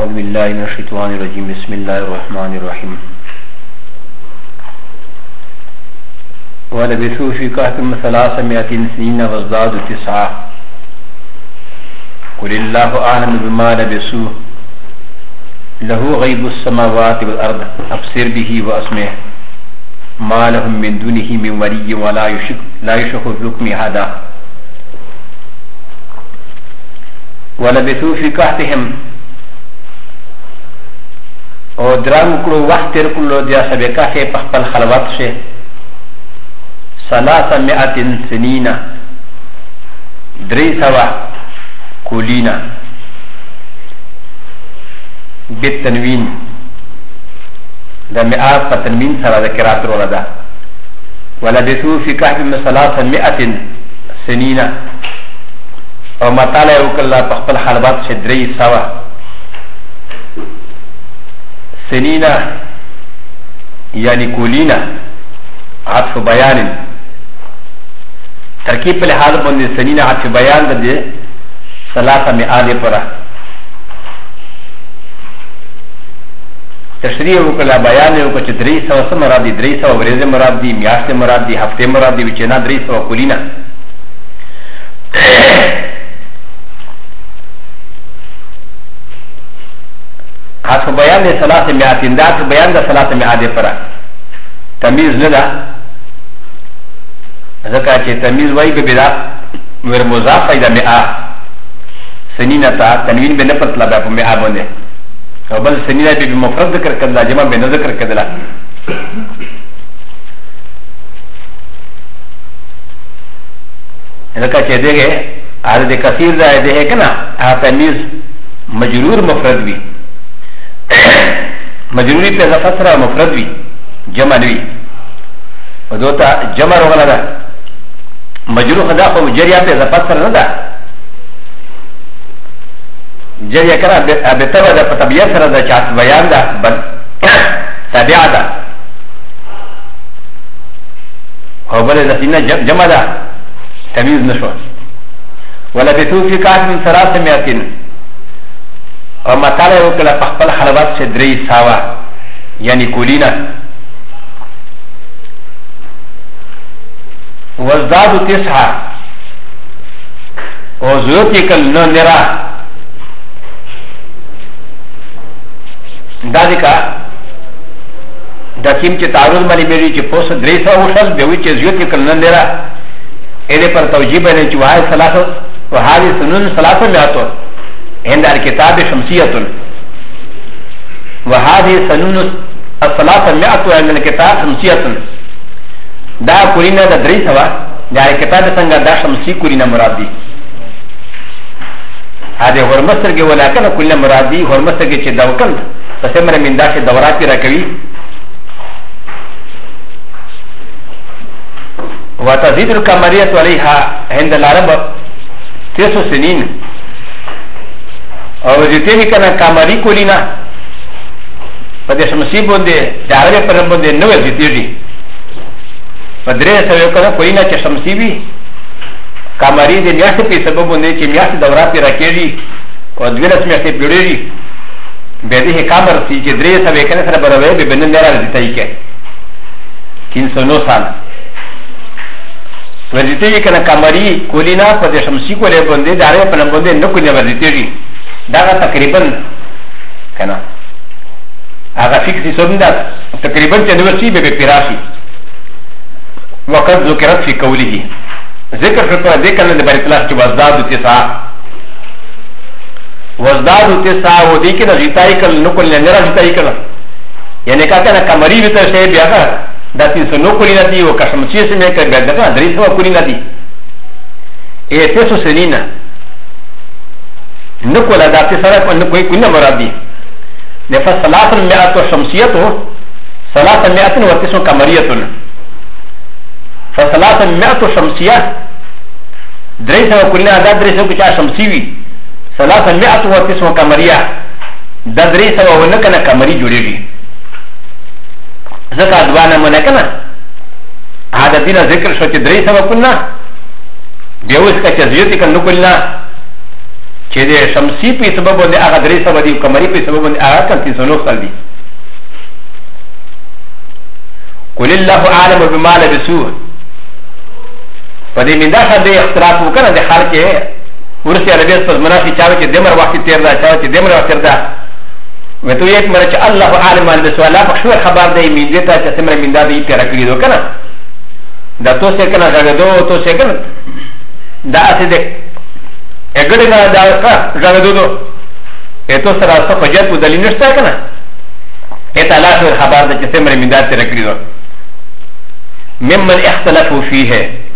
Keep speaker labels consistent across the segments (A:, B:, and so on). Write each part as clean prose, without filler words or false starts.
A: أعوذ بالله من الشيطان الرجيم بسم الله الرحمن الرحيم ولبثوا في كهفهم 300 سنين وازدادوا 9 قل الله أعلم بما لبثوا له غيب السماوات والأرض أبصر به وأسمع ما لهم من دونه من ولي ولا يشك في حكم هذا ولبثوا في كهفهم او درام کړو وخت تیر کړو د سبقه کې په خپل خلوت شه 300 سنین درې سوا کولینا بالتنوین د مئات په تنوین سره د قرات ورده ولبثوا في كهفهم 300 سنین او مطالعه وکړه په خپل خلوت شه درې سوا سنينا يعني كولينا عطف بيان تركيب لحاظ من سنينا عطف بيان ده 300 پرا تشريح وکړه بیان وکړه چې 300 سم مراد دي 300 ورځې مراد دي میاشتې مراد دي هفته مراد دي چې نه 300 کولينا عطف بیان ده 300 ده عطف بیان ده 300 پرا تمیز نه ده ځکه چې تمیز وایي به بدا ور مضاف ایدا 100 سنینه تا تنوین به نه پتلا به 100 باندې او بل سنینه به مفرد ذکر کړل جمع به نه ذکر کړل ځکه چې دغه عدد کثیر ده ده کنه هغه تمیز مجرور مفرد وي مجروري په اضافه سره مفرد وي جمع نوي او دوته جمع وغلا ده مجرور خدا خو جريا په اضافه سره نه ده جريا کړه به تبع ده په طبيعت سره ده چې بیان ده بل تابع ده او بل ده جمع ده تمييز نشو ولا بتو في كهفهم 300 او مطالعه وکړه په خپل خلوت سے درې ساوا یعنی کولینا وزدادوا 9 او زیات کل نو نرا دادکا د کیم چې تعارض باندې مری چې پوس درې ساوا وشل به وی چې زیات کل نو نرا اې پر توجیه باندې چې وای ثلاثه وهذه سنن 300 عند الكتاب شمسية وهذه سنون 300 عند الكتاب شمسية دا كورينا دا دري سوا دا الكتاب سنگا دا شمسي كورينا مرادي هذا هرمستر کے ولكن كل مرادي هرمستر کے چه دوكل تسمر من دا چه دوراتي ركوي وتزيد الكمرية عليها عند العرب 9 سنين او زیتې کنه کامری کولینا په دې شمسي باندې دارې پر باندې نو زیتې دي په درې سره کنه کولینا چې شمسي وي کامری دې میاشتې په سبب باندې چې میاشتې دورات پیرا کېږي او دغه میاشتې پیړېږي به دې کامر سي چې درې سره کنه سره برابر به بنن نه راځي کې 309 سال ورته کنه کامری کولینا په دې شمسي کولې باندې دارې پر باندې نو کولینا ورته دي دا تقریبا کنه هغه فکسي سوند تقریبا چې نو ورسي به پیراشي وقت ذکرت فی قوله ذکر په دې کنه د بارت الله چې وزداد 9 و دې کې د غیتای کل نو کول نه راځي کله یعنی کا کنه کمری وته شی بیا دا 309 کولی نه دی او کشمچې سمې کې به دا 300 کولی نه دی ا 900 سنینا نقول ذات سرق ان کوئی كنا مرادي نفس 300 شمسيه 300 قمريه ف300 شمسيه دريسه كلنا ذا دريسه كچا شمسيوي 300 قمريه دا دريسه ونكنا قمري جوړيږي ځکه ادوانه منکنه هذا دين ذکر شو چې دريسه كنا بيوس کچا زيوتي کنه كلنا چې د شمسي په سبب باندې هغه درې سبب دي قمري په سبب باندې هغه کم 309 سال دي قل الله اعلم بما لبسوا پدې مندا څخه د اختلاف وکړه د خلک ورسي عربي په منافي چاوي چې دمر وخت تیر دا چاوي چې دمر وخت تیر دا وته یې مر چې الله اعلم بسوا الله په خبر خبر دی مندا ته چې سمره مندا دی تیر کړی دو کنه دا تو څه کنه دا تو څه کنه دا اسې دې اګړې نه دا کا ځاګدو دو اته سره څه فجر په دلیل نشته کنه اته الله خبر دی چې سمره مندا تیر کړی دو ممن اختلفوا فيه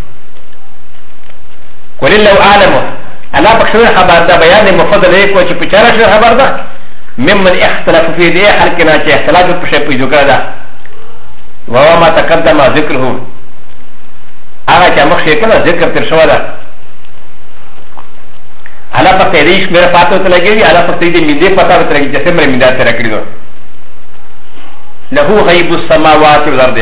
A: قل الله اعلم الله بخشوه خبر ده بيان مفضل ايكو چه پچارا شو خبر ده ممن اختلف في دي حلقنا چه اختلاف پشه پیجو کرده وهو ما تقدم ذكره آغا چه مخشي کنه ذکر ترشوه ده الله پا تیدیش میرا فاتو تلگی دی الله پا تیدی میده پتا بتلگی جسے میرے میده ترکری دو له غیب السماوات والارض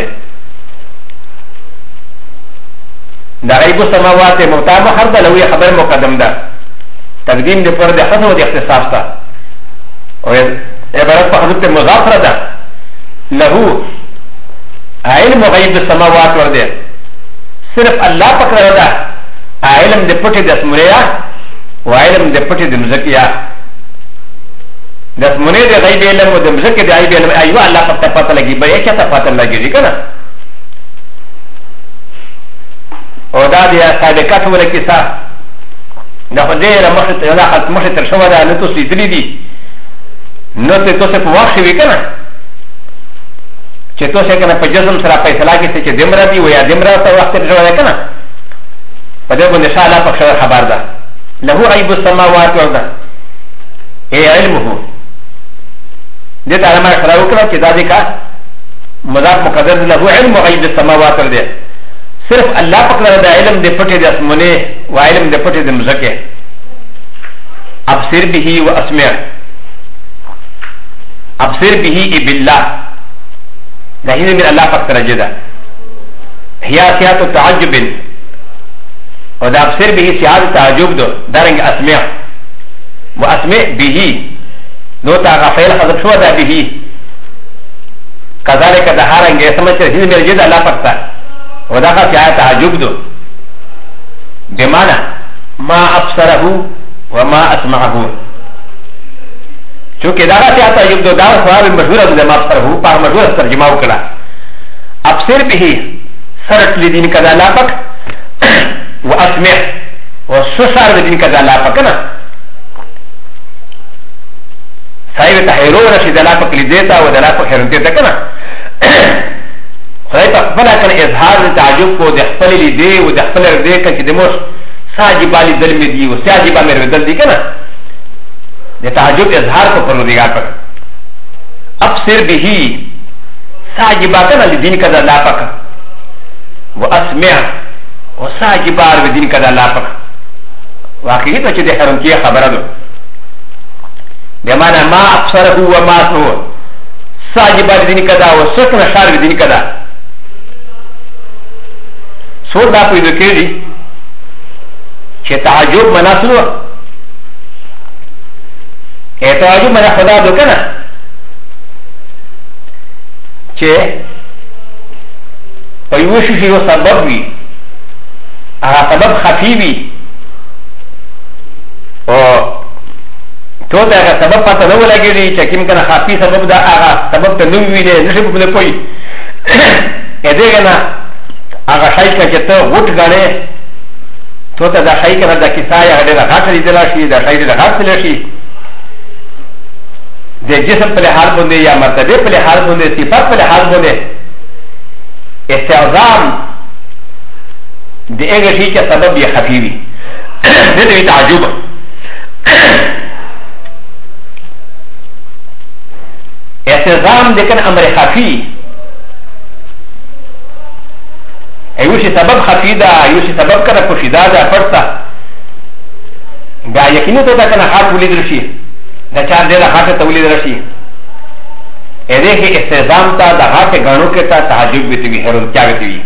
A: دا غیب السماوات موتا محر ده لوی خبر مقدم ده تقدیم ده پر ده حسن و ده اختصاص ده و عبارت پا حضرت مضافره ده له علم غیب السماوات ورده صرف اللہ پکر ده علم ده پتی ده اسمونیا و علم ده پتی ده مزکیا ده اسمونی ده غیب علم و ده مزکی ده غیب علم ایوه اللہ پتا پتا لگی بیا کیا تا پتا لگی جی کنا او دا دی صادقات ولا کیسه دا خو دې له مخه ته دا خط مخه تر شو دا نه تو سیدلی دي نو ته تو څه په واښ وی کنه چې تو څه کنه په جسم سره فیصله کې چې دمر دی و یا دمر ته وخت تر شو دا کنه په دې باندې شاله په خبر ده له غیب السماوات والارض ای علمه دې ته علامه خبر وکړه چې دا دې کا مضاف مقدر له علم غیب السماوات والارض صرف اللہ پکڑا دا علم دے پٹے دے اسمنے و علم دے پٹے دے مزکے ابصر به و اسمع ابصر به بالله دا ہی من اللہ پکڑا جدا ہیا سیات تعجب و دا ابصر به سیات تعجب دو دارنگ اسمع و اسمع به دو تا غفیل حضب شو دا به کذالک دا ہارنگ سمجھ ہی من جدا اللہ پکڑا وداخل في آية تعجب دو بمعنى ما أبصره وما أسمعه چونکہ داخل في آية تعجب دو داخل خواب مشهورة دو ما أبصره پاک مشهورة ترجمه وکڑا أبصر به سرط لدين كذا لاپک وأسمع وسسار لدين كذا لاپک نا صاحب تحیرو رشی دلاپک لدیتا و دلاپک حیرنتیتا کنا خدای په خپل کنه اظهار تعجب کو د خپل لیدې او د خپل ردې کې د موس ساجبالي دل می دی او ساجبا مې ردل دی کنه د تعجب اظهار کو پر دیګا پر ابصر به ساجبا کنه لدین کذا لا پک واسمع وساجبا لدین کذا لا پک واقعي ته چې د حرم کې خبره ده بمعنى ما ابصره وما اسمعه ساجبا لدین کذا وسكن شار لدین کذا سور دا پیدا کړي چې تعجب مناسلو تعجب منا خدا دو کنه چې په یو شي یو سبب وي هغه سبب خفي وي او ته دا سبب پته نه ولګي چې کوم کنه خفي سبب دا هغه سبب ته نو وي نه نشي په کوی اې کنه اگر شای که چه تو غوٹ گانے تو تا دا شای که دا کسا یا غده دا غاٹ لیدلا شی دا شای دا غاٹ لیشی دا جسم پلی حال بنده یا مرتبه پلی حال بنده صفات پلی حال بنده استعظام دا اگر شی که سبب یا خفیوی دا دوی تعجب استعظام دکن امر خفی ایوشی سبب خفیده ایوشی سبب کنه پوشیده ده پرسه بیا یقینی تو دا کنه خاط ولید رشی دا چار دیده خاط تا ولید رشی ایده که استعظام تا دا خاط گانو که تا تعجب بیتوی حیرون کیا بیتوی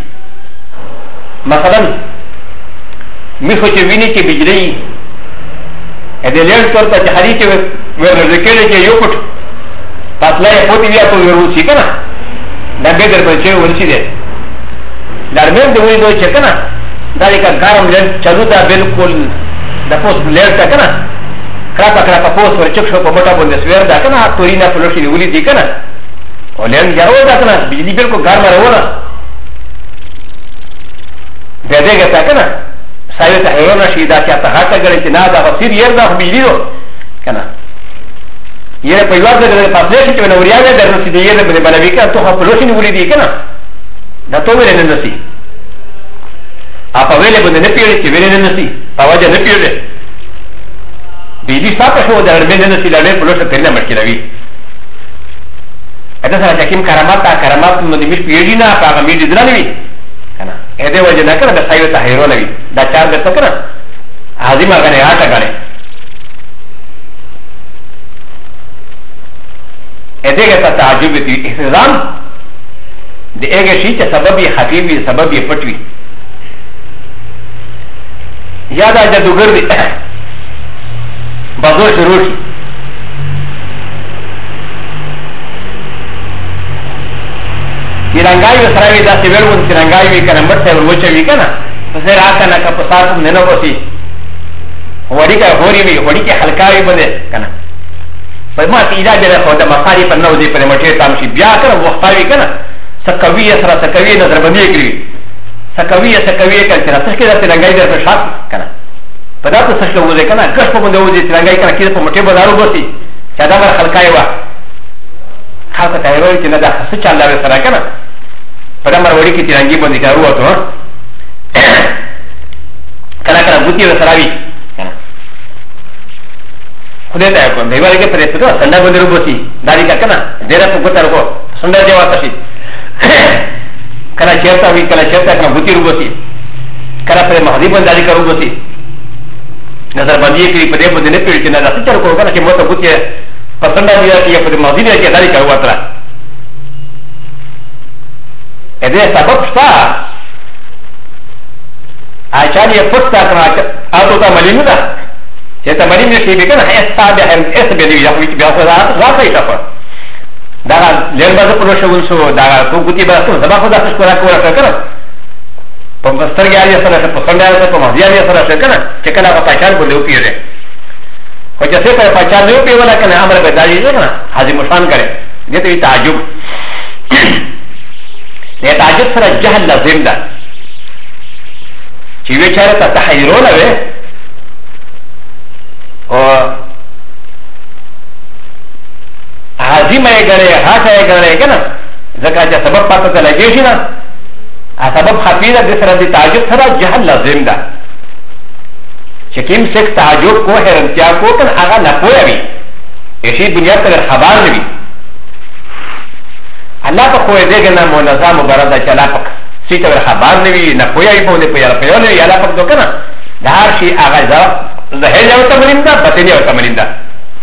A: مثلا میخو چه وینی که بجری ا د لیر تور ته حدیث ورکړي چې یو پټ پاتلا یې پوتې بیا په ورو شي کنه دا به در بچي ورشي دي درمن دی وی دوی چې کنه دا یک ګرم لیر چلو دا بالکل د پوس لیر تا کنه کرا پوس ورچک شو په موټا باندې سویر دا کنه تورینا پلوشي ولې دي کنه ولین جوړ دا کنه بجلی بالکل ګرم راوړه به دې ګټه کنه سایه ته هیونه شي دا چې ته هاته غړي چې نه دا وسیر ير دا بجلی دو کنه یره په یوه ځای په پاسه چې نو وریا ده درنه دې یره په بلوي کا ته په لوشي ولې دي کنه دا تو ویل نه نسی اپا ویل باندې نه پیړي چې ویل نه نسی اواز نه پیړي بجلی صاحب شو دا نه نسی لړې په لوشه پرنه مشکلوي اته سره چې کوم کرامات نو دې مش پیړي نه هغه مې دې درنوي کنه اې دې وجه نه کنه د سایو ته هیرو لوي دا چار د څه کنه عظیم هغه نه آټه غړي ا دې ته تعجب دي احترام د هغه شي چې سبب یې خفي وي سبب یې پټ وي یا دا جادوګر دی بازو شروع شي تیرنګای وسره وي دا چې ورون تیرنګای وي کنه مرته ورچ وي کنه پس راکا نه کا پسات نه نو وسی وړي کا غوري وي وړي کې حلقاوي بده کنه په ما کې دا به خو د مخاري په نو دي په مټه تام شي بیا کنه وختاوي کنه سکوي سره سکوي نظر باندې کړی سکوي کنه چې تاسو کې دا تیرنګای در په شاپ کنه په دا څه څه وځي کنه کښ په باندې وځي تیرنګای کنه کې په مټه بازارو بسي چې دا بر حلقاوي وا خاصه ته وایي چې نه دا څه چاله سره کنه په دمر وړي کې تیرنګي باندې کارو وته کله بوتي سره وي کنه خدای ته کوم دی وایي کې پرې څه څنګه باندې وروبسي دالي کنه ډېر په ګټر کو څنګه دی واته شي کله چیرته کنه بوتي وروبسي کله پر مهدي باندې دالي کارو وروبسي نظر باندې کې په دې باندې نه پیړ چې نه څه چر کو کنه چې مو ته بوتي پسند دی چې په مهدي کې دالي کارو وته ا دې سبب شته اچاني پټه کنه اته ته ملينه ده چې ته ملينه شي به کنه هي صاحب هم اس به دی یا بیا خو راځي تاسو دا لږ به په شو شو دا کو ګوتی به تاسو سبا خو دا څه کورا کړو په مسترګیا سره په څنډه سره په مهدیا سره کنه چې کله په پاچان بوله پیږي خو چې څه په پاچان نه پیولا کنه امر به دایي کنه حاجی مشان کړي دې ته تعجب له تعجب سره جهل لازم ده چې وی چاره ته تحیرونه وي او عظیمه یې ګره هاته یې ګره کنه ځکه چې سبب پاتې ته لګی شي نه ا سبب خفیده د سره د تعجب سره جهل لازم ده چې کوم څه تعجب کو حیرانتیا کو کنه هغه نه پوهوي هیڅ دنیا ته خبر نه وي الله په خو دې کنه منظم مبارک چې الله پاک سیته ور خبر نه وي نه پوهي په دې په نه وي الله پاک دوه کنه د هر شي هغه ظاهر یو تمرین ده باطن یو تمرین ده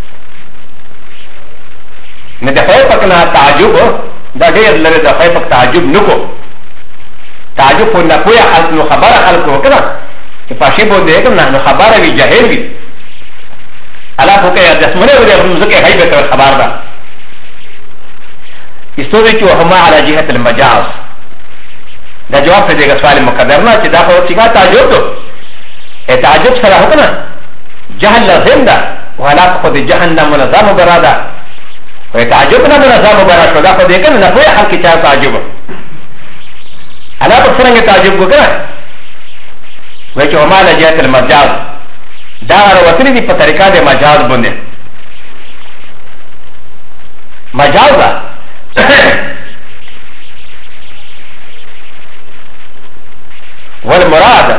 A: نه د خیر پاک نه تعجب دا ډېر لږ د خیر پاک تعجب نکو تعجب په نه پوهه خلق نو خبره خلق وکړه چې پاشي باندې کنه نو خبره وي جاهل وي الله پاک یې د اسمنه ولې موږ هي به خبر ده استوری چې هما على جهه المجاز دا جواب په دې سوال مقدر نه چې دا خو څنګه تعجب ته تعجب سره وکنه جهل لازم ده ولا خو د جهنم منظم براده و تعجب نه منظم براده دا خو دې کنه نه په حق کې تعجب انا په څنګه تعجب وکړه و چې هما على جهه المجاز دا وروتلی دي په طریقه د مجاز باندې مجاز ده والمراد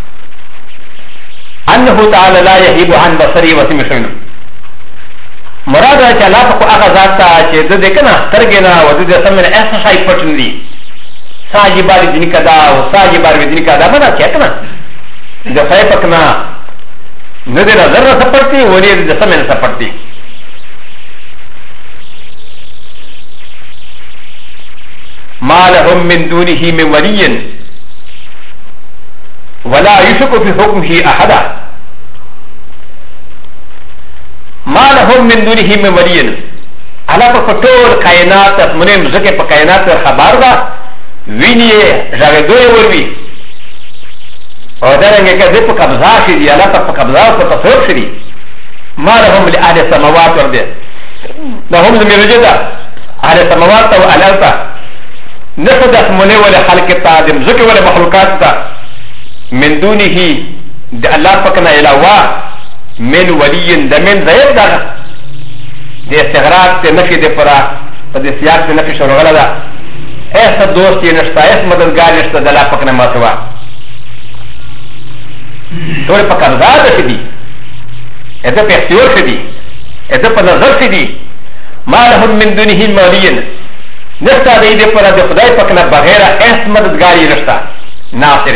A: انه تعالى لا يهيب عن بصري وسمعه مراد چې الله په هغه ذات ته چې د دې کنه ترګنا او د دې سمنه ایسه شای پټن دي ساجبار دي کدا او ساجبار دي کدا منا چې کنه د فای پکنا نه دې نظر سپړتي ولې د سمنه سپړتي ما لهم من دونه من ولي ولا يشك في حكمه احدا ما لهم من دونه من ولي على فطول كائنات منهم زكي كائنات خبر دا ويني جاغدوي وربي ودرنگ كذا قبضه شدي على قبضه وتصرف شدي ما لهم لأهل السماوات والارض لهم من وجدا أهل السماوات والارض نفدت منه ولا خلق التادم زكي ولا مخلوقات من دونه د الله فكنا الى من ولي د من زيد دا د استغراق د نفي د پرا د سياق د نفي شروع غلا ایسا دوست یہ نشتا ایس مددگار نشتا د الله فكنا ما سوا ټول په قبضه ده دي اته په اختیار شدي اته په نظر شدي ما لهم من دونه ولي نشتا د دې پر د خدای فكنا بغیر ایس مددگار نشتا ناصر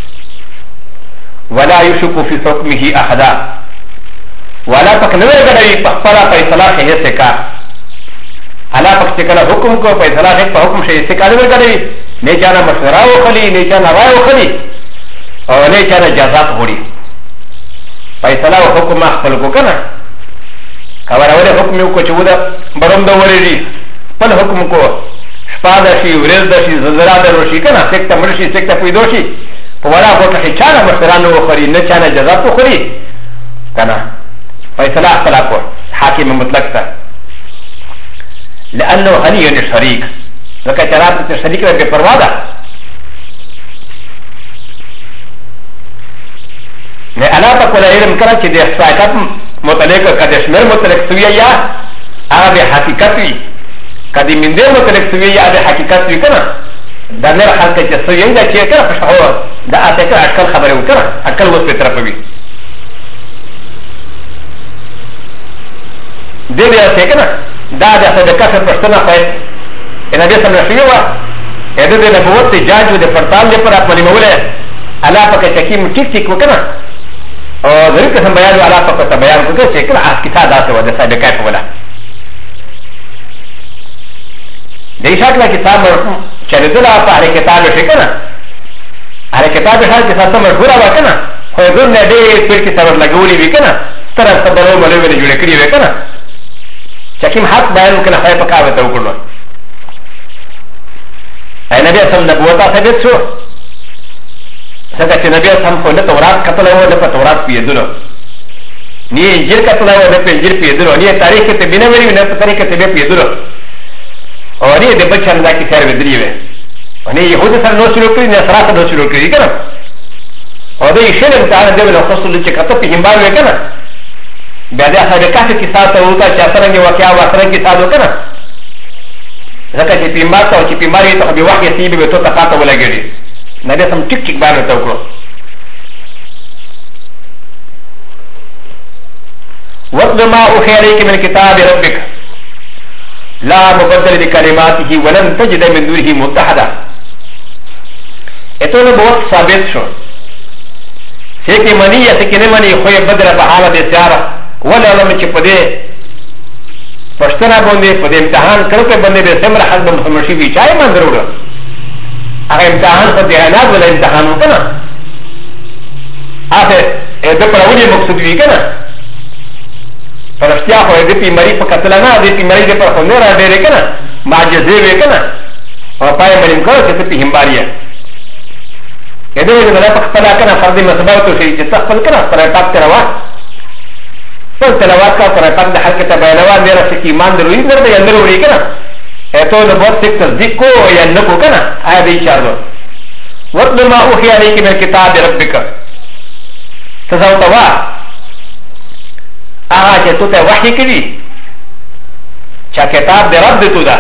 A: ولا يشك في حكمه احدا ولا تكنوي غدي فلا فيصلا هي سكا على فكتكلا حكم کو فيصلا ہے حکم شے سکا نہیں غدي نے جانا مشورہ وخلی نے جانا رائے وخلی اور نے جانا جزات ہوڑی فيصلا حکم خپل کو کنا خبر اول حکم کو چودا برم دو ورری پل حکم کو شپادا شي ورز دشي زلزلہ دروشي کنا سکتا مرشي سکتا پیدوشي ولا بوتا حچانا مشترانو وخري نچانا جزات وخري كنا فيصلا اختلافه حاكم مطلق تا لأنه غني عن الشريك لك ترات الشريك بفروادا ألا تقول علم كنا كده احصائيات مطلقة كده شمير مطلق سوية يا هذا حقيقتي كده من دين مطلق سوية يا هذا حقيقتي كنا دا نر حالك چې سوی دا چې کړه په شاو دا اته کړه اټکل خبره وکړه اټکل وس په طرف وی دې دې اته کړه دا د صدقه په پښتنه پای ان دې سم نشي وا اې دې نبوت جاجو د پرتال دې پر خپل مولا الا پکې چکی ټیک ټیک وکړه او دې قسم بیان الا پکې بیان وکړه چې کړه اس کتاب داسه و د صدقه په ولا دې شکل کتاب چلدلا په هر کتاب شي کنه هر کتاب هر کتاب ته مشهور و کنه خو زه نه دې په کتاب لګولې وی کنه تر څه بلو ملو ویل جوړ کړی وی کنه چکیم حق بیان کنه خای په کاوه ته وکړو اې نبی سم نبوت ثابت شو څنګه چې نبی سم په تورات کتل و د تورات پیدلو نی انجیل کتل و د انجیل پیدلو نی تاریخ ته بنه وری نه په تاریخ ته پیدلو اور یہ دے بچہ اللہ کی خیر بدری ہے اور یہ یہود سر نو شروع کری نصرا سر نو شروع کری کنا اور یہ شیر امتحان دے ولا خصوص لچ کتو پہ ہمبار وے کنا بیادہ صاحب کافی کی ساتھ ہوتا چاسرنگ واقعہ واسرنگ کی ساتھ ہو کنا زکا چی پیمبار تا چی پیمباری تو بی واقعی سیبی بے تو تقاطع ولا گری نبی سم ٹک ٹک بار ہوتا کرو وَاتْلُ مَا أُوحِيَ إِلَيْكَ مِنْ كِتَابِ رَبِّكَ لا مبدل لكلماته ولن تجد من دونه متحدا اتو نبوت ثابت شو سيكي مني يا سيكي نماني خوي بدر بحالة دي سيارة ولا لما چه پده پشتنا بنده پده امتحان کرده بنده بي سمر حسب محمشي بي چاي من ضرورة اگر امتحان پده اعناد ولا امتحان وكنا آسه ادو پر اولي مقصود بي كنا فرشتیا خو دې بیماری په قتل نه دې بیماری دې پر خو نه را ډېرې کنه معجزې وې کنه او پای مریم کړو چې په همباریا دې دې نه په خپل کنه فرض مسبب ته شي چې تخپل کنه پر پاک تروا په تلاوت کا پر پاک د حرکت بیانوا مې راځي چې ایمان دروي نه دې اندر وړي کنه اته نو بہت څه تصدیق کو یا نه کو کنه آیا دې چارو وَاتْلُ مَا أُوحِيَ إِلَيْكَ مِنْ كِتَابِ رَبِّكَ تزاوتوا آغا چه تو تا وحی کری چا کتاب ده رب ده تو دا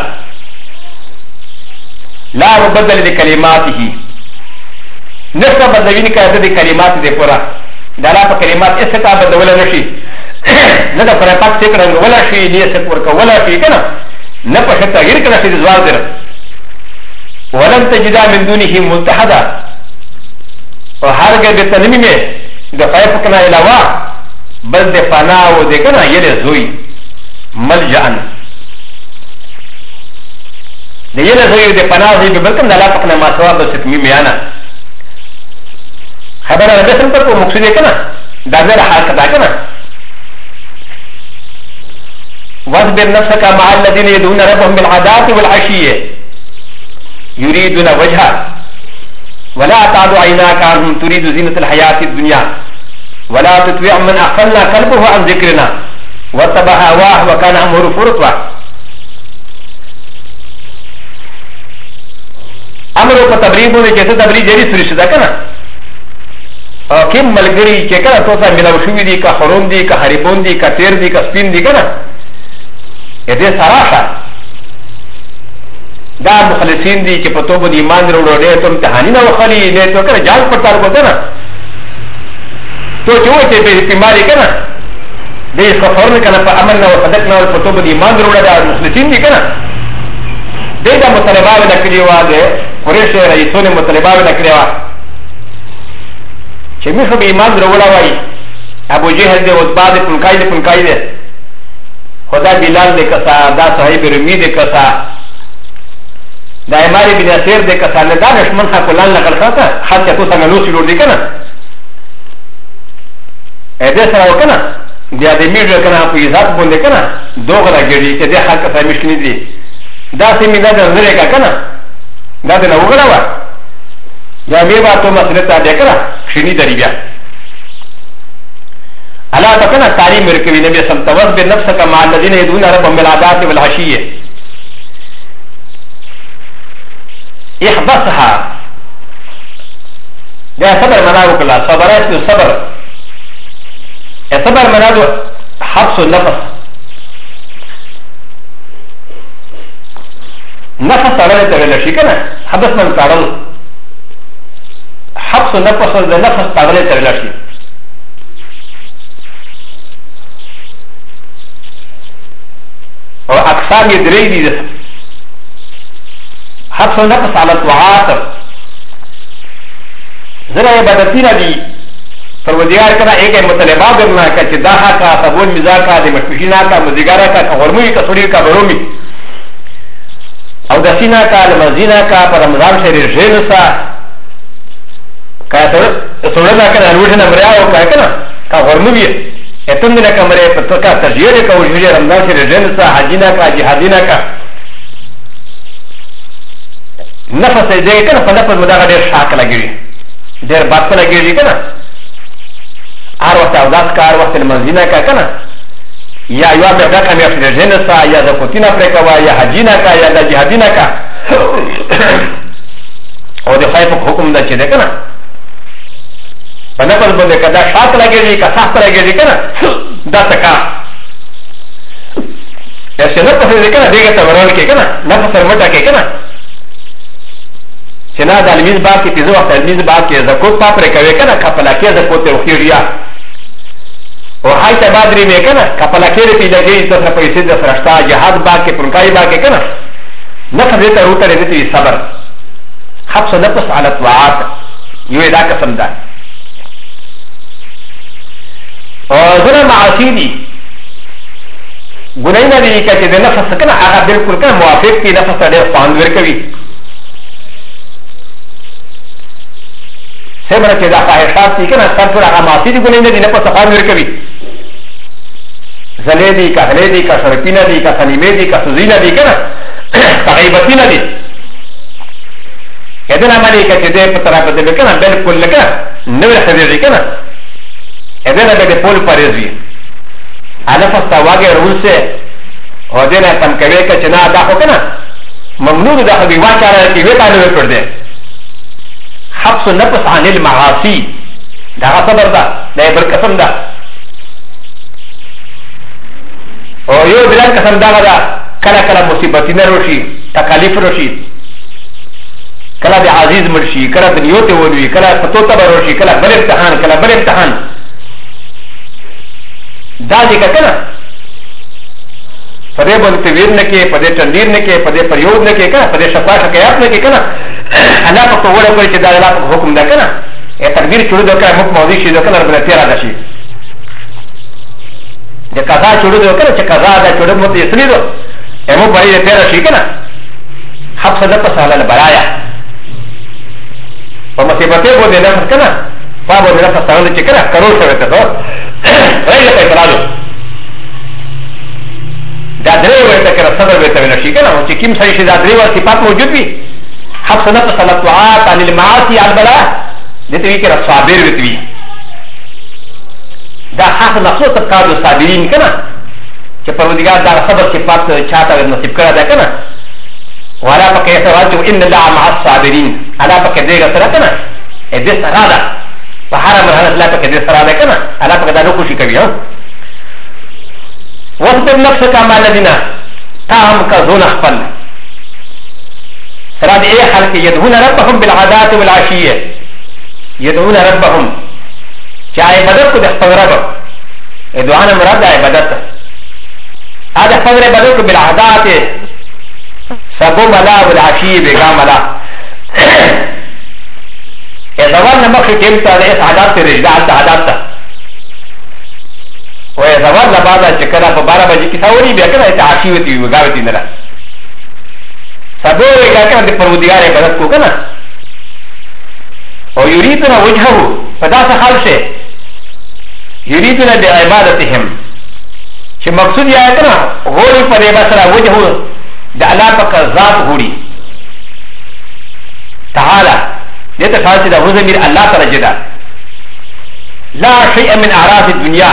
A: لا مبدل ده کلماته نسا بدلوین که ده کلمات ده پورا دالا پا کلمات اس کتاب بدولا نشی ندا پرپاک سکرنگ ولا شی نیست ورکا ولا شی کنا نپا شتا غیر کنا شی دزوار در ولن تجدا من دونه ملتحدا و هرگه ده تنمی میں ده خیف کنا علاوه بل ده فنا و ده کنا یل زوی ملجعن ده یل زوی ده فنا زوی بلکن دلا پکنا ما سوا بل ستمی میانا خبر ربسن پر کو مقصود کنا دا زیر حال کدا کنا واصبر نفسك مع الذين يدعون ربهم بالعداة والعشية يريدون وجهه ولا تعد عيناك عنهم تريد زينة الحياة الدنيا ولا تطيع من أغفلنا قلبه عن ذكرنا واتبع هواه وكان أمره فرطا. امر په تبلیغ باندې چې ته تبلیغ جری سوري شدا کنه او کوم ملګری چې کنه توسه ملاو شوی دي کا خروم دي کا هریبون دي کا تیر دي کا سپین دي کنه دې سراشه دا مخلصین دي چې په توبه دي ایمان وروړو دې ته امتحاني نه وخلي نه ته کنه جال پټار کو کنه تو چې وې ته بیماری کنه دې سفر نه کنه په امن نه صدقنا په توبه دي ایمان وروړو دا مخلصین دي کنه دې دا مطالبه وکړي و ده قریش رئیسونه مطالبه وکړي و چې موږ به ایمان وروړو وای ابو جهل دې او بعد پنکای دې خدا بلال دې کسا دا صاحب رمی دې کسا دا اماري بن اسير دې کسا نه دا دشمن خا کولان لګل خاطه حتی تو څنګه نو شروع دي کنه اې دې سره وکنه بیا دې میډ کنه په عزت باندې کنه دوغه راګړي چې دې حق څه مشکل دي دا سیمه دا زره کا کنه دا دې نو وګړه یا مې با ته مسله ته دې کنه شنی دري بیا الله تکنا تعلیم ورکوي نبی سم توس بنفسك مع الذين يدعون ربهم بالعداة والعشية احبسها ده صبر مناو كلا صبر اسمه صبر صبر مناو حبس النفس نفس تعالى تعالى شيء كنا حبس من تعالى حبس النفس ده نفس تعالى تعالى شيء او اقسام يدري دي حبس النفس على الطاعات زرا عبادتنا دي فالوديار كنا ايك مطالبات بنا كجداها کا تبون مزاج کا دي مشفينا کا مزيگارا کا غرمي کا سوري کا برومي او دسينا کا لمزينا کا پر رمضان شهر جينسا کا سورنا کا الوجنا مرياو کا كنا کا غرمي اتم دنا کمرے پتہ کا ترجیح کا وجہ رمضان سے رجنسا حجینا کا جہادینا کا نفس دے کنا فنفس مدا دیر شاک لگی دیر بات لگی کنا ہر وقت اوداس کا ہر وقت المنزینا کا کنا یا یوا بدا کا میں رجنسا یا زکوتینا پرکوا یا حجینا کا یا جہادینا کا اور دے خیف حکم دا چے دے کنا فنفس بندے کا دا شاک لگی کا سخت لگی کنا دا تکا ایسے نفس دے کنا دیگه تورول کے کنا نفس سرمٹا کے کنا چنا دا المیز باق کی تیزو وقت المیز باق کی زکوت پاپ رکوے کنا کپلاکی زکوت وخیریا و حای تبادری میں کنا کپلاکی رتی لگی تصر پیسی دا سرشتا جہاد باق کے پرنکائی باق کے کنا نفس دیتا روتا رتی صبر حبس نفس على الطاعات یو ادا قسم دا اور ذرا معاصی دی گناہ نہ دی کہ دے نفس کنا آغا بالکل کنا موافق کی نفس دے پاند ورکوی سمرا کہ دا خواہشات دی کنا سر پر آغا معاصی دی گناہ نہ دی نفس پاند ورکوی زلے دی کا حلے دی کا شرپینہ دی کا سنیمے دی کا سزینہ دی کنا تغیبتینہ دی ادنا مالی کہ دے پترا کو دے کنا بالکل لگا نور خدیر دی کنا ادنا بده پول پریزوی علفت تواگه رول سے او دینا تم کوئے که چنا دا خو کنا ممنوع دا خو بیوا چارا کی ویتا نوی پر دے حبس نفس عن المعاصی دا صبر دا دا برقسم دا او یو بلان قسم دا دا کلا کلا مصیبتی نروشی تکالیف روشی کلا دی عزیز مرشی کلا دنیوتی ولوی کلا فتو تبر روشی کلا بل امتحان کلا بل امتحان دا دی کنا پدے بول تویر نکے پدے تندیر نکے پدے پریود نکے کنا پدے شفا شکایات نکے کنا اللہ پاک تو وڑا کوئی چدا اللہ پاک حکم دا کنا اے تقدیر چھوڑ دو کنا مک موضوع شی دو کنا رب تیرا دشی دے قضا چھوڑ دو کنا چ قضا دا چھوڑ مت یسلی دو اے مو بھائی تیرا شی کنا حق صدق سال البرایا و مصیبتے بو دے نہ کنا بابو دے نہ سال چ کنا کرو شوی تے تو رہے تے کرالو دا درې ورته کړه صبر به ته ویل شي کنه چې کوم صحیح شي دا درې ور صفات موجود وي حبس نفس الطاعات عن المعاصي البلاء دته وی کړه صابر وي دا حق نفسو تقاض الصابرین کنه چې پروردگار دا صبر صفات چاته نصیب کړه دا کنه ولا پکې سواجو ان الله مع الصابرین الا پکې دې سره کنه دې سره دا په هر مرحله الله پکې دې سره دا کنه الا پکې دا نو خوشي کوي ها واصبر نفسك مع الذين تهم كذون اخفل سراد اي خلق يدعون ربهم بالعادات والعشيه يدعون ربهم چاہے عبادت کو دخل رب دعانا مراد عبادت هذا فضل عبادت کو بالعادات سبو ملا والعشيه بغا ملا اذا وانا مخي كمتا اس عادات رجال عادات و اذا وانا بعد چکنا په 12 بجې کې ثوري بیا کنه ته عشیوتی وګاوتی نه سبو وګا کنه د پروردگار عبادت کو کنه او یریدنا وجهه فداس حال شه یریدنا بعبادتهم چې مقصود یې کنه غوړي په عبادت سره وجهه د الله پاک ذات غوړي تعالی دته فاصله د وزمیر الله تعالی جدا لا شيء من اعراض الدنيا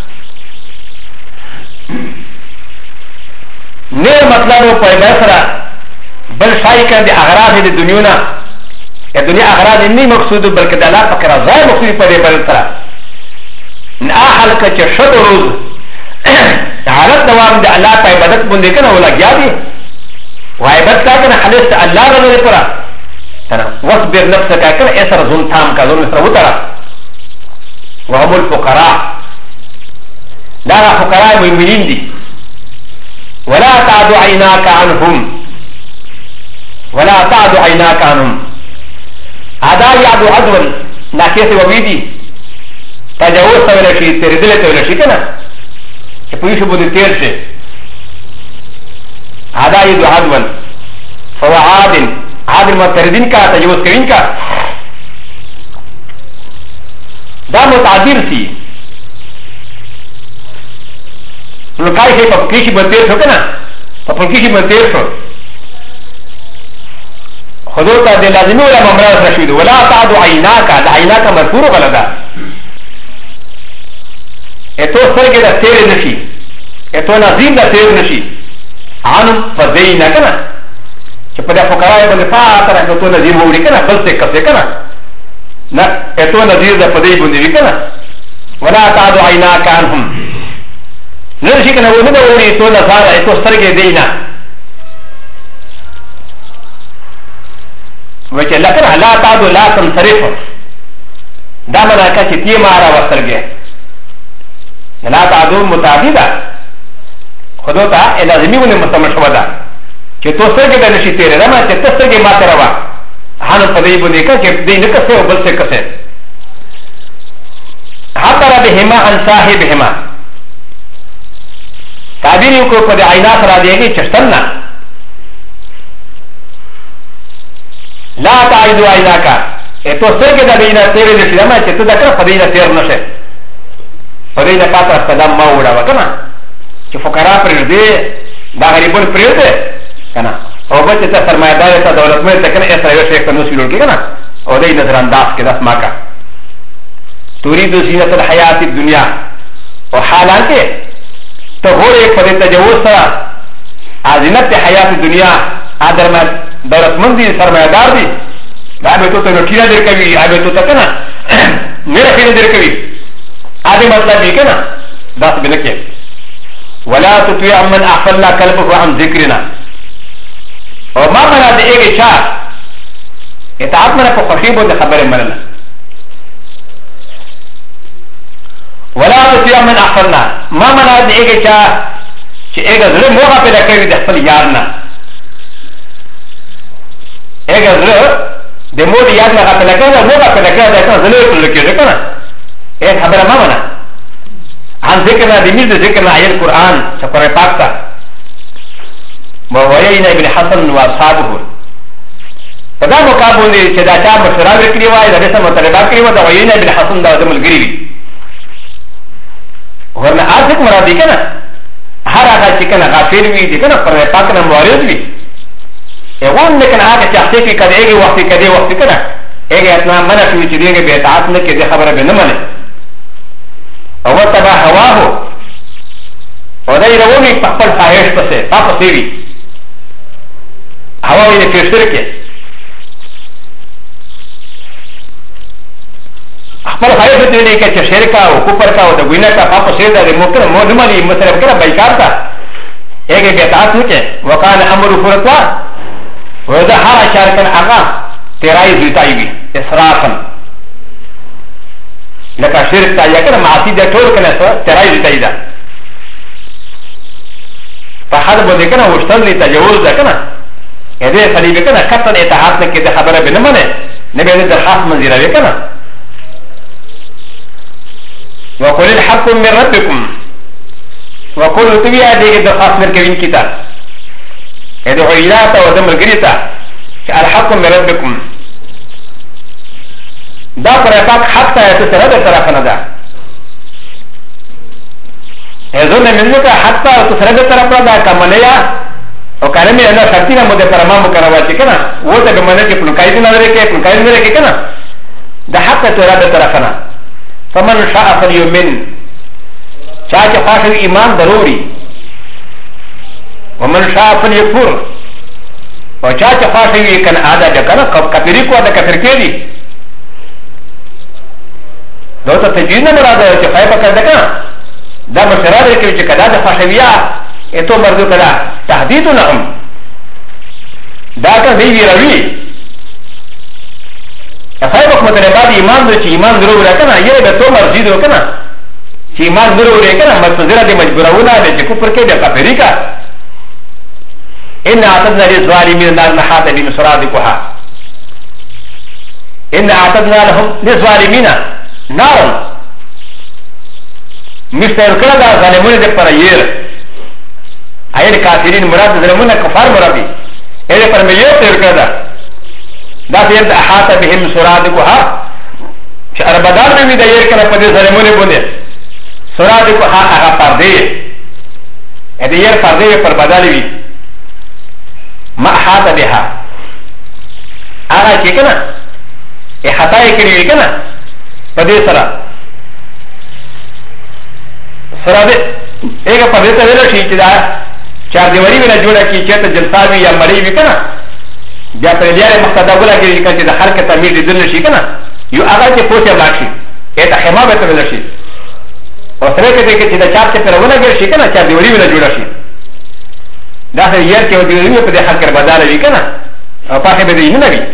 A: نه مطلب په بسره بل شای کړي اغراض د دنیا نه د دنیا اغراض نه مقصود بلکې د الله پاک رضا مقصود په دې بل سره نه حالک چې شد روز حالت دوام د الله په عبادت باندې کنه ولګیا دي و عبادت کا کنه خالص الله رضا لپاره کنه واصبر نفسك کنه اثر ظن تام کا ظن سره وتره وهم الفقراء دا فقراء مؤمنين دي ولا تعد عيناك عنهم ولا تعد عيناك عنهم هذا يعد عدوا ناكيس وبيدي تجاوز ولا شيء تردلت ولا شيء كنا يبويش بودي تيرشي هذا يعد عدوا فهو عادل عادل ما تردين كا تجاوز كرين كا دا متعدل سي لکای شي په کیشي باندې شو کنه په کیشي باندې شو خدای ته د لازمي ولا ممرات رشید ولا تعد عیناک د عیناک مرفوع غلطه اته سرګه د تیر نشي اته نظیر د تیر نشي ان فدینا کنه چې په دغه فقراي باندې فاتره ته نظیر وړي کنه بل څه کسه کنه نه اته نظیر د فدی باندې کنه ولا تعد عیناک عنهم نرشي كنا ونبا وري تو نصارى ايتو سرقه دينا وكي لكن لا تعدو لا تنصرف دامنا كاشي تي مارا وسرقه لا تعدو متعدده خدوتا الازمي وني مستمشودا كي تو سرقه دا نشي تيري رما كي تسرقه ما تروا حانا فدي بنيكا كي دي نكسه وبل سكسه حتى بهما عن صاحبهما تعبیر کو په عینات را دیږي چشتنا لا تعیدو عیناکا اته سرګه د عینات تیر نشي ما چې ته دا کړ په دې تیر نشه په دې نه کاته قدم ما وړا وکنه چې فقرا پر دې دا غریبون پر دې کنه او به چې سرمایدار ته دولتمن ته کنه اسره یو شي کنه سلوک کنه او دې نظر انداز کې داس ماکا تريد زینت الحیات الدنیا او حالانکه تو غوره پر تجاوز سره ازینت حیات دنیا ادر ما دولت مندی سرمایدار دی دا به تو ته نوټینا درکوي ابه تو ته کنه میرا خیر درکوي ادي مطلب یې کنه داس بلکه ولا تطيع من اغفلنا قلبه عن ذکرنا او ما منا دې یې چا اطاعت منا په خوشي باندې خبره مننه ولا تطيع من اغفلنا ما منا دې یې چا چې هغه زړه موغه پیدا کوي د خپل یار نه هغه زړه د مور یاد نه پیدا کوي موغه پیدا کوي دا څنګه زړه ټول کېږي کنه هغه خبره ما منه عن ذكرنا دمير ذكرنا آية القرآن سفر پاکتا ووينا ابن حسن واصحابه فدا مقابل دي چې دا چا مشوره وکړي وای دا څه مطالبات کوي دا وينا ابن حسن دا د ملګری ورنه ارزق مراد دي کنه هر هغه چې کنه غافل وي دي کنه پر پاک نه مورد وي اون نه کنه هغه چې اخته کې کدیږي وخت کدی وخت کنه هغه اتنا منع کوي چې دیګه به اطاعت نه کې خبره به نه منه او تبع هواه او دای رواني په خپل خواهش پسې تاسو وی هوا یې په شرک خپل خواهش ته نه کې چې شرک او کفر کا او د ګینه کا په څیر د موکر مودمالي مصرف کړه بایکار تا هغه به اطاعت وکړي وکال امر فرطا وذا هر شرکن هغه تیرای زیتای وی اسرافا لکه شرک تا یا کنه معاصی د ټول کنه تیرای زیتای دا په حد باندې کنه وشتل دي تجاوز ده کنه اې دې صلیب کنه کتن اطاعت نه کې د خبره به نه منه نه به د خاص منځره وی کنه وقل الحق من ربكم وقل تبيا دې د خاص من کوي کتاب اې دې ویلاته او د ملګریتا الحق من ربكم دا پر پاک حق ته سره د طرف نه ده هزو نه منځه حق ته سره د طرف نه ده کمنیا او کلمه نه شرطینه مو د پرما مکروا چې کنه و ته به منځ کې پلوکای نه لري کې پلوکای نه لري کې کنه د حق ته سره د طرف نه فمن شاء فليؤمن چا چې خاص ایمان ضروري ومن شاء فليكفر او چا چې خاص وي کنه ادا ده کنه کفر کو ده کفر کې دي نو ته تجوید نه مراد ده چې خایبه کړه کنه دا مشره ده چې کدا د خاصویا اته مرزو کړه تهدید لهم دا ته دی ویروي خایبه کومه نه بعد ایمان ده چې ایمان ضرور کنه یې به تو مرزي ده کنه چې ایمان ضرور کنه مستزره دي مجبورونه ده چې کفر کې ده کفر کا ان اعتدنا للظالمين نار محاط بمسرادقها ان اعتدنا لهم للظالمين نارا مستر کړه دا ظالمونه د پر ير ایر کافرین مراد ظالمونه کفار مراد دي اې پر مې یو تیر کړه دا دې احاط بهم سرادقها چې اربدار دې د ير کړه په دې ظالمونه باندې سرادقها هغه پردې دې ير پردې پر بدل وي ما احاط بها هغه چې کنه احاطه کړی کنه پدې سره سره دې هغه پدې ته ویل شي چې دا چار دیواری ولا جوړه کی چې ته جلساوي یا مړی وي کنه بیا پر دې مقتدا ولا کې چې د خلک تعمیر دې دل شي کنه یو هغه چې پوهه باشي اته خما به ته ویل شي او سره کې چې دا چار ته پر ولا کې شي کنه چار دیواری ولا جوړه شي دا سره یې چې دیواری په دې خلک بدل وي کنه او پاتې به دې نه وي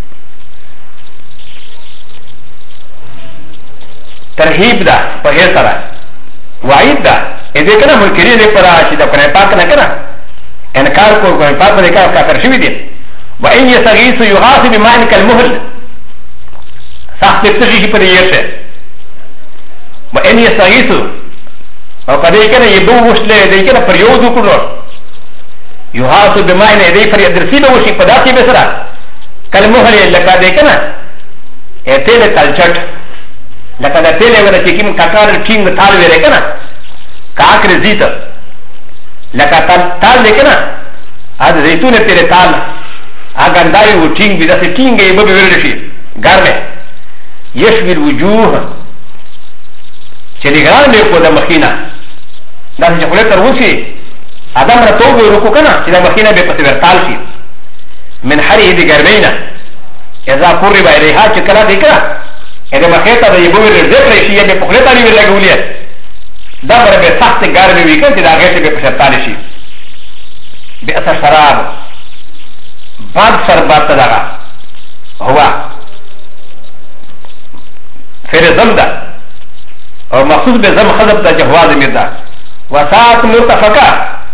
A: ترهیب ده په هر سره وعید ده اې دې کنه منکرین دې پر چې د قرآن پاک نه کنه انکار کو قرآن پاک باندې کافر شوی دي و ان یستغیث یغاث بماء کالمهل سخت تشریح پر یې شه و ان یستغیث او کدی کنه یبو وشله دې کنه پر یو دو کړو یغاث بماء دې پر درسي به وشي په داسې به سره کالمهل لکه دې کنه اته له تلچټ لکه دا تیل ولا چې کوم کاکار ټینګ تال وره کنه کاکر زیت لکه تال لیکنه ا د زيتونه تیل تال اګه اندای و ټینګ به د ټینګ یې به ورل شي ګرمه یشوی الوجوه چې لګران دی په د مخینه دا چې خپل تر وسی ادم را توبه ورکو کنه چې د مخینه به پسې ورتال شي من حری دی ګرمینا اذا قرب الیها چې کله دی کړه ا د مخیته د یبو ورل ذکر شي یې په خپل تاریخ لګولې دا بر به سخت ګرمه وی کنه چې دا هغه به پسې تال شي به اثر شراب بعد شربات دغه هو فیر زمده او مخصوص به زم خذب دا جهواز میردا وساعت مرتفقه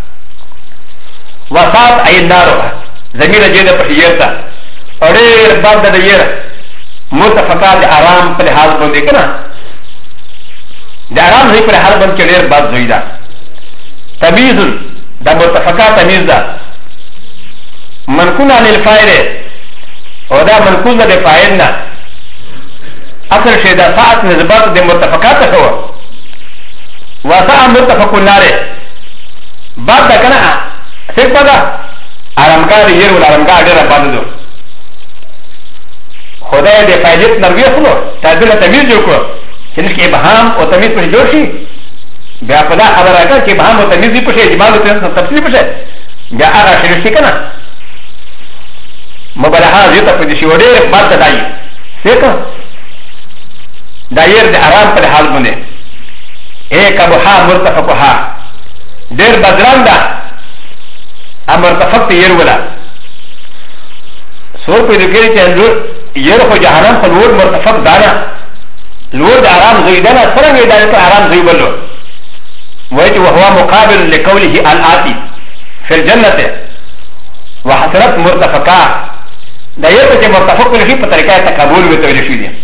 A: وساعت ای نارو زمینه جیده پشیرتا اور دیر بعد دا دیر مرتفقه دا آرام پر حال بنده کنا دا آرام زی پر حال بند که دیر بعد زوی دا تمیزن دا مرتفقه تمیز دا منکون عن الفائر او دا منکون دا فائر نا اصل شيء ده ساعت نسبات دي مرتفقات هو وساعة مرتفق النار بعد دا کنه سیک پدا آرامگاه دی یر ول آرامگاه ډیره باد دو خدای دې فائدت نروي خلو تعبیر تمیز جوړ کړو چې نشي ابهام او تمیز په جوړ شي بیا په دا خبره راکړه چې ابهام او تمیز په شی اجمال او تفصیل په شی بیا هغه شی شي کنه مبالغه زیاته په دې شی وړي بعد دای څه دایر د آرام پر حال باندې ایک ابوها مرتفقها ډیر بدران ده ا مرتفق ته ير ولا سو په دې کې چې ير خو جهنم په لور مرتفق دانا لور د آرام زیدنه څنګه د آرام زی بلو وایي چې هو مقابل لقوله الاتي في الجنه وحسرت مرتفقا دا ير چې مرتفق لشي په طریقه تقابل وته لشي دي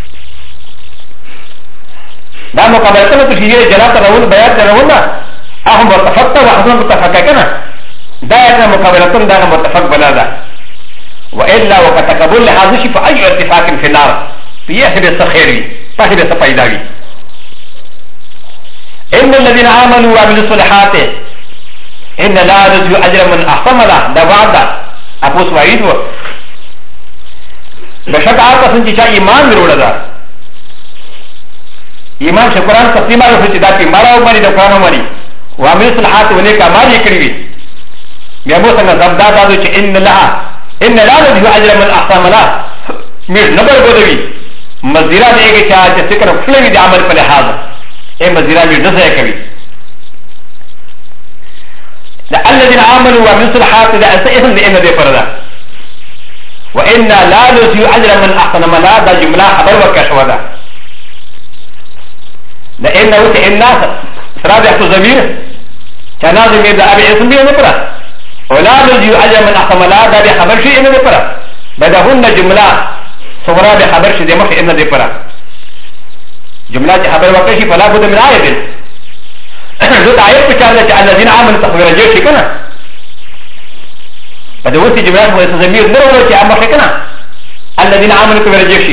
A: دا مقابله ته چې جنات راول بیان راول هغه مرتفق ته وحسن متفقا کنه دا يا مقابلتون دا متفق بلادا والا وكتقبل لهذا شيء فاي ارتفاق في النار فيحب السخيري فاحب السفيداوي ان الذين امنوا وعملوا الصالحات ان لا نضيع اجر من احسن له دا وعد ابو سعيد بشك آتا سنجي چا ایمان وروڑا دا ایمان سے قرآن تسلیمہ رو سنجي دا پی مارا مانی دا قرآن مانی وعملوا الصالحات ونیک اعمال یکڑی بیا مو څنګه زبدا دادو چې ان لا نضيع اجر من احسن له میر نبر بودوي مزیرا دیږي چې فکر خپلوي د عمل په لحاظ اے مزیرا میر نه ځای کوي دا الذين امنوا وعملوا الصالحات دا اساسا ان دې فردا وان لا نضيع اجر من احسن له دا جمله خبر وکښو دا دا ان او ته الناس سراده ضمیر چنا ضمیر دا ابي اسم به نه پره ولا نضيع اجر من احسن له دا به خبر شي ان دې پره بدهن جمله صغرا به خبر شي د مخ ان دې پره جمله چې خبر وکړي فلا بد من آیت زه آیت په چارله چې الذين امنوا تقوى جي کنه په دې وسی جمله په ضمیر نه ورو چې امر کنه الذين امنوا تقوى جي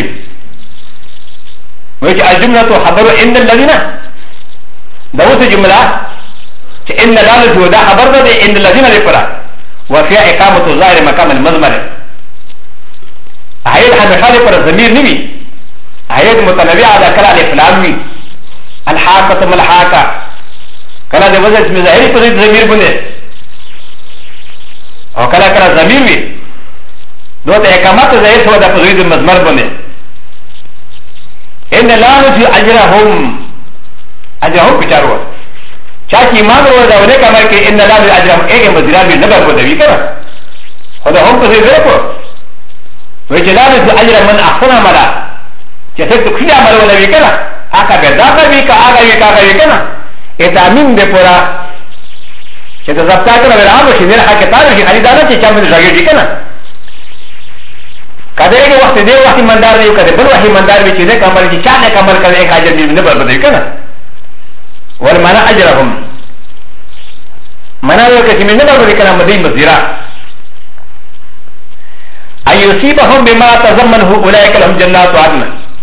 A: وجه الجمله خبر ان الذين دا وسی جمله چې ان لا نضيع دا خبر ده ان الذين لپاره وفي اقامه ظاهر مقام المضمر آیت همیشه لپاره ضمیر نه وي آیت متنوعه ده کله الف لام وي الحاقه ملحاقه کله د وجه اسم ظاهري په ضمیر باندې او کله کله ضمیر وي دوته اقامت ظاهر شو ده په ضمیر مضمر باندې ان لا نضيع اجرهم بچارو چا چې ایمان ورو دا ونه کمر کې ان لا نضيع اجرهم اګه مزران به نه بدوي کنه خدای هم په دې کو وجلال اجر من احسن عملا چې څه څه کړی عمل ولوي کنه هغه به دا کوي کا هغه وی کنه اته امین دې پورا چې دا ځپتا کنه ورامو شي نه حق ته شي خریدانه چې چا مې راګي کنه کله یو وخت دې وخت ایماندار دی کله بل وخت ایماندار وي چې دې کمر چې چا نه کمر کوي یک اجر دې نه بدوي کنه ولمن اجرهم منا یو کې من نه بدوي کنه مدي مزيرا أن يصيبهم بما تزمنه أولئك لهم جنات عدن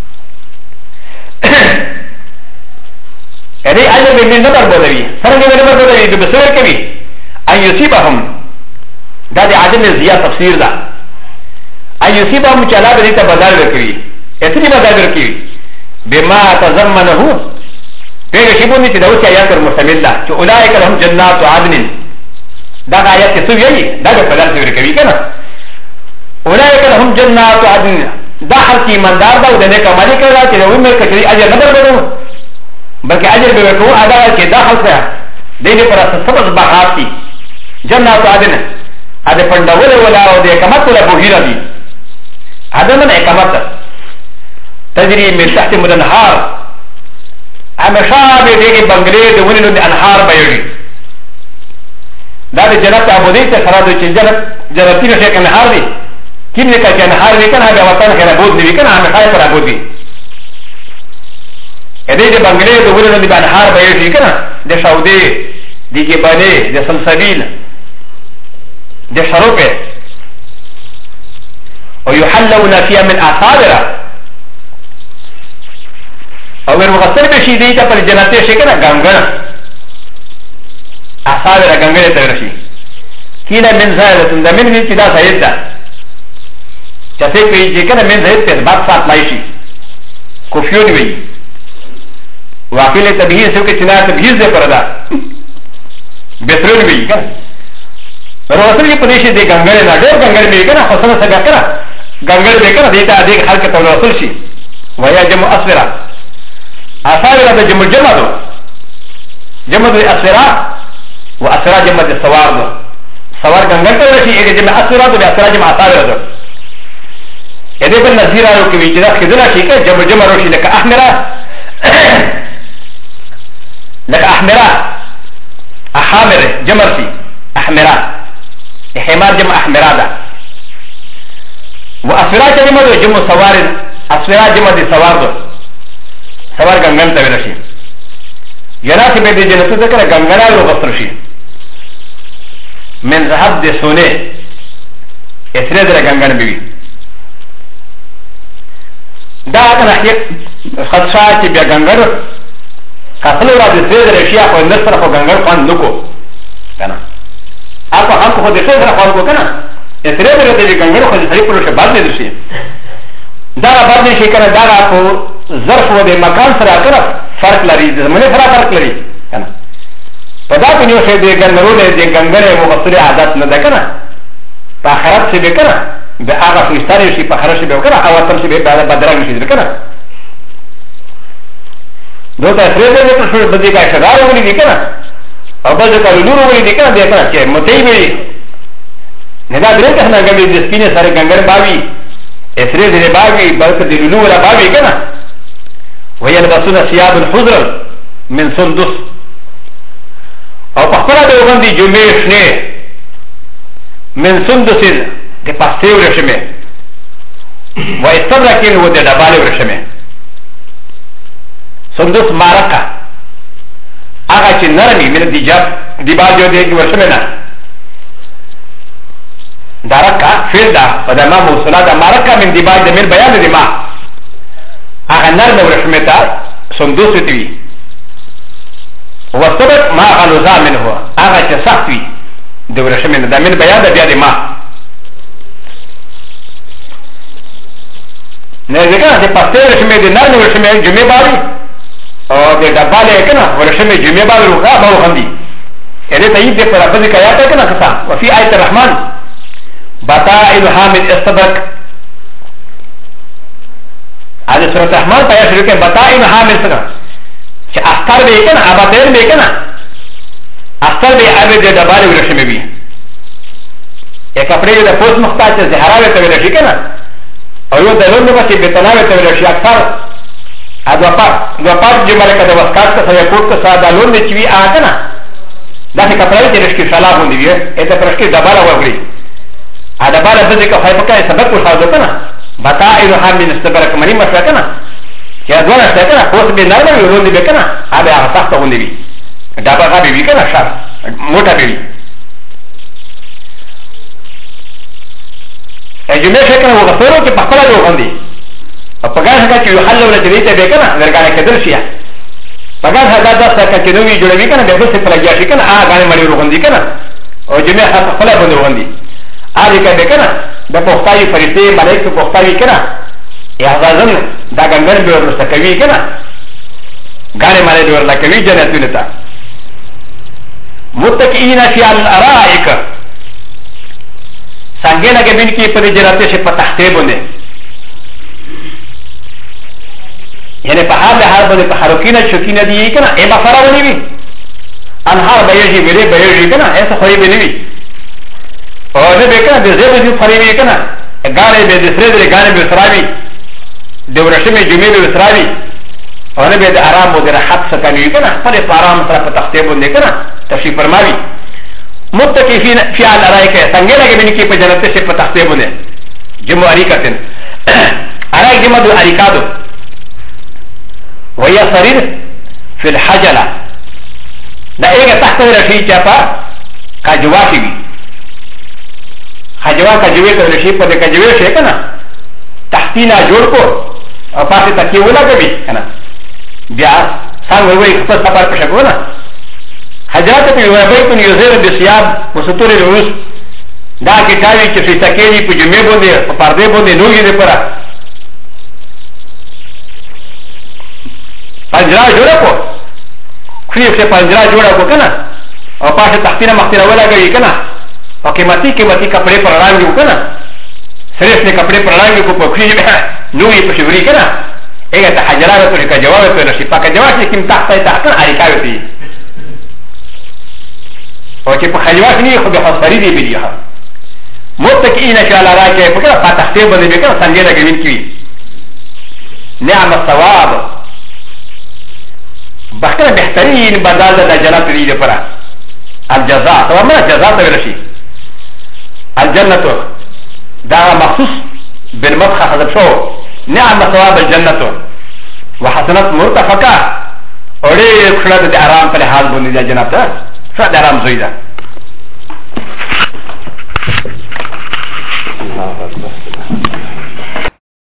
A: هذه أجل من نظر بودوي سرنجي من نظر بودوي بسور كبي أن يصيبهم دا دي عدن زيادة تفسير دا أن يصيبهم چلا بديتا بازار بركوي اتني بازار بركوي بما تزمنه بيغ شبوني چه داوتي آيات المحتمل دا چه أولئك لهم جنات عدن دا آيات تسوي دا بازار بركوي كنا اولئك لهم جنات عدن داخل کی ایماندار دا ودنے کمالی کرا کہ وہ میں کچھ اجر نہ بدلو بلکہ اجر بے کو ادا کہ داخل سے دینے پر سبز باغات کی جنات عدن ادے پنڈول ولا ودے کمت ولا بوہیرا دی عدن اقامت تجری من تحت الانهار ہمیشہ بے دے بنگلے دے ونن انہار بیڑی دا جنت ابودی سے خراب جنتی نے کہ انہار دی كم لك كان هذا كان هذا وطن كان بود نبي كان عم خايف على بودي هذه دي بنغلي دولة دي بنهار بيجي كنا دي سعودي دي كباني دي سلسبيل دي شروبة ويحلون فيها من أصابرة أو غير مغسل بشي دي تبقى الجناتي شكنا غنغنا اصابر غنگره ترشي كينا من زائد ده من دي چې دا زائد ده چته کوي چې کنه من زائد په بعد سات لایشي کوفیون وی واقعي تبهیز سو کې چې نه تبهیز ده پردا بهترون وی کنه رسول په دې شي د غنگره نه ډېر غنگره وی کنه خو سره څنګه کنه غنگره به کنه دې ته دې خلک ته رسول شي ويا جمع اسفرا اصابر ده جمع دو جمع دو اسفرا واسفرا جمع دو سوار دو سوار غنگره ته شي اګه جمع اسفرا دو اسفرا جمع اصابر دو اده بل نظیر آرو که ویچه دا خدنا شی که جمع روشی لکه احمرا لکه احمرا احامر جمع سی احمرا احمار جمع احمرا دا و اسفرا چه جمع دو جمع سوار اسفرا جمع دی سوار دو سوار گنگن تاویل شی ینا سی بیدی جنتو ذکر گنگنا رو غصر شی من زهب دی سونے اسره در گنگن بیوی دا کنه خدشا چې بیا غنګر خپل را د سره رشیا په نصر په غنګر خوان نکو کنه اپا هم خو د سره خوان کو کنه سره د غنګر خو د سره په بعد نه درشي دا بعد نه شي کنه دا په ظرف و د مکان سره کنه فرق لري د زمانه سره فرق لري کنه په دا په نیو شه د غنګرو د غنګر مفصل عادت نه ده کنه په آخرت څه به کنه به هغه فلسطیني شي په خرش به وکړه او تر شي به بدرنګ شي وکړه دوته فريده ته څه بدی کا شدار ولې دي کنه او بل ځکه لور ولې دي کنه دې کنه چې متي وي نه دا درې ته نه غوي د سپینې سره ګنګر باوي اسره دې باوي بلکې د لولو ولا باوي کنه ويلبسون ثياب الحضر من سندس او په خپل د وګندي جمعې نه من سندس د پاسته ورشمه و استبرکین و د دباله ورشمه سندس مارکا هغه چې نرمي من دی باجو د ورشمه نه دارکا فعل دا په دمه موصله د مارکا من دی باج د من بیان دی ما هغه نرم ورشمه تا سندس وی و استبرک ما غلظا منه هغه چې سخت وي د ورشمه نه د من بیان د بیا دی ما نه ځکه چې پاسته ورشمه د نرم ورشمه جمعه باندې او د ډباله کنه ورشمه جمعه باندې روغه به وخندي اې ته یې په رب ذکر آیات کنه کسا وفي آیت الرحمن بتائل حامد استبرك هذه سورة الرحمن پایا شروع کې بتائل حامد څنګه چې اختر به کنه اباتل به کنه اختر به ابه د ډباله ورشمه وي یک کپڑے د پوس محتاج زهراوي ته ویل شي کنه او یو د لوند په چې بتناوي ته ویل شي اکثر دوپار جمله کده وسکات ته سره کوټ ته ساده لوند چې وی آ کنه دا څه کپڑے چې رشکی شالا باندې وي اته پرشکي دباله وغړي ا دباله د دې کا فایپکای سبق کو شاده کنه بتائل حامل استبرک منی مشه کنه چې دونه څه کنه اوس به نه وي لوند به کنه ا به هغه تاسو باندې وي دا به غبي وي کنه شار موټه به وي اجمه شکنه وغفرو چې په خپل ډول باندې او په ګان څنګه چې یو حل ولا چې دې به کنه ورګانه کېدل شي په ګان هدا د څه چې نوې جوړوي کنه به څه پلګیا شي کنه هغه غانه مړي وروندي کنه او جمعه خپل باندې وروندي هغه کې کنه د پختاوي فرشتي ملائکه پختاوي کنه یا ځان دا ګنګر به ورسته کوي کنه غانه مړي ورلا کوي جنتونه تا متقین فی الارائک څنګه لګې بین کې په دې جراته شي په تخته باندې یعنی په حال باندې په حرکینه شکینه دی کنه ای بفره ونی وی انهار بهږي ویلې بهږي کنه ایسه خوې به نیوي او دې به کنه دې زه به فرې وی کنه غاړې به دې سره دې غاړې به سراوي د ورشمه جمعې به سراوي او نه به د آرام او د راحت څخه نیوي کنه په آرام سره په تخته باندې کنه تشریف فرماوي متقین فی الارائک څنګه لګې بین کې په جنت شه په تخته باندې جمع اریکتن ارائک جمع د اریکادو وهي سرير في الحجله دا ایګه تخت رشي چپا کجواکی وی حجوا کجوي ته رشي په دې کجوي شي کنه تحتینا جوړ کو او پاتې تکي ولا کوي کنه بیا څنګه وای خپل سفر په شګونه حجرات په یو بیت یوزر بسیاب وسطور الروس دا کتابي چې په تکېږي په جمعې باندې په پردې باندې نوې دي پره پنجره جوړه کو خو یې پنجره جوړه کو کنه او پاشه تختینه مختینه ولګوي کنه او قیمتي کپڑے پر رنگ کو کنه سریس نے کپڑے پر رنگ کو په خري نوې په شوري کنه هغه ته حجرات ته کا جواب په نشي پاکه جواب چې کوم تخته تحت اړیکاوي دي او چې په خلیوات نه خو به حصري دی بلیها متکئین ان شاء الله راکه په کله پاتخته باندې به کنه څنګه راګوین کی نعم الثواب بخره بهترین بدل د جنت دی لپاره الجزاء ثواب نه جزاء ته ورشي الجنه دا مخصوص بالمدخ حذف شو نعم ثواب الجنه وحسنات مرتفقه اوري خلد د آرام په حال باندې د جنت څخه د آرام زویدا